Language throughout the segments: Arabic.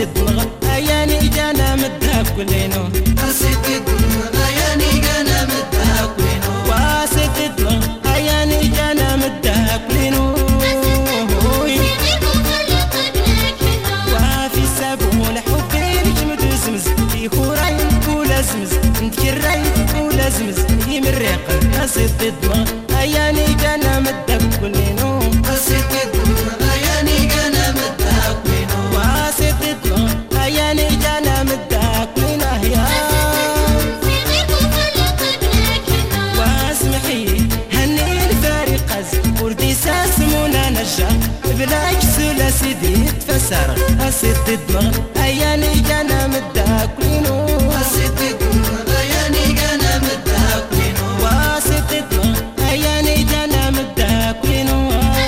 الدمغ أياني جانا مدها كلينو أسد الدمغ أياني جانا مدها كلينو واسد الدمغ أياني جانا مدها كلينو وفي سابون حبي نجمد وزمز يخوراي ولا زمز نتكراي ولا زمز يمرق أسد الدمغ أياني جانا مدها كلينو أسد الدمغ أياني جانا مدها كلينو واسد الدمغ أياني جانا مدها كلينو يا واسمحي هني الفارق وردي ساسمونا نجا بلاك سولا سيدي تفسر أسد الدمغ أياني جانا مدها كلينو أسد الدمغ أياني جانا مدها كلينو واسد الدمغ أياني جانا مدها كلينو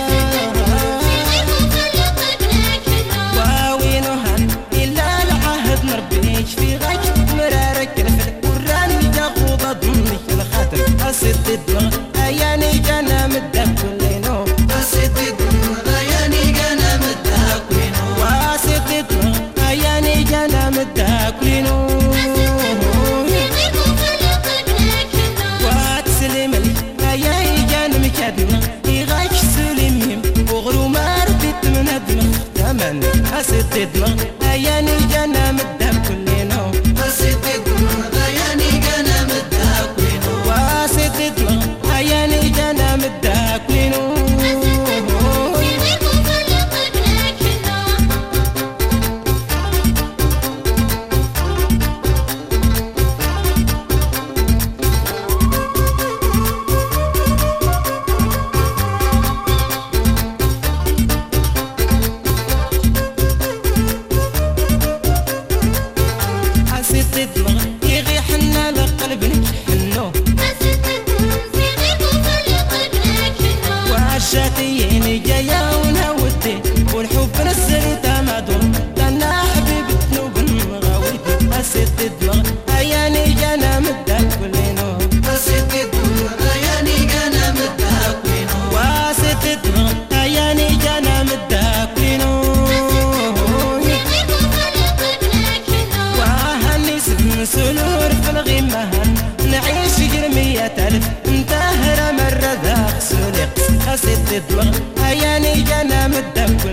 واوينو هن إلا العهد نربيك في غاك مرارك الفل وراني تاخوض ضمنك الخاتم أسد الدمغ أياني جانا مدها كلينو أسد الدمغ أياني جانا مدها كلينو واسد الدمغ أياني جانا مدها كلينو واتسلم لي أياني جانا مكادنا يغاك سلميم وغرو ما رديت من الدمغ تمني أسد الدمغ أياني جانا مدها كلينو أسد الدمغ أياني جانا مدها كلينو واسد الدمغ أياني جانا مدها كلينو أسد الدمغ يغي حنا لقلبك حنو وعشاتيني جاية ونهودي والحب نسري تمادون لنا حبيبتنا وبنغاويتي أسد الدمغ أياني جانا مدها كلينو أسد الدمغ أياني جانا مدها كلينو واسد الدمغ أياني جانا مدها كلينو وهني سن سلور في الغمهن نعيش جرمية ألف انتهر مرة ذاك سلق أسد الدمغ أياني جانا مدها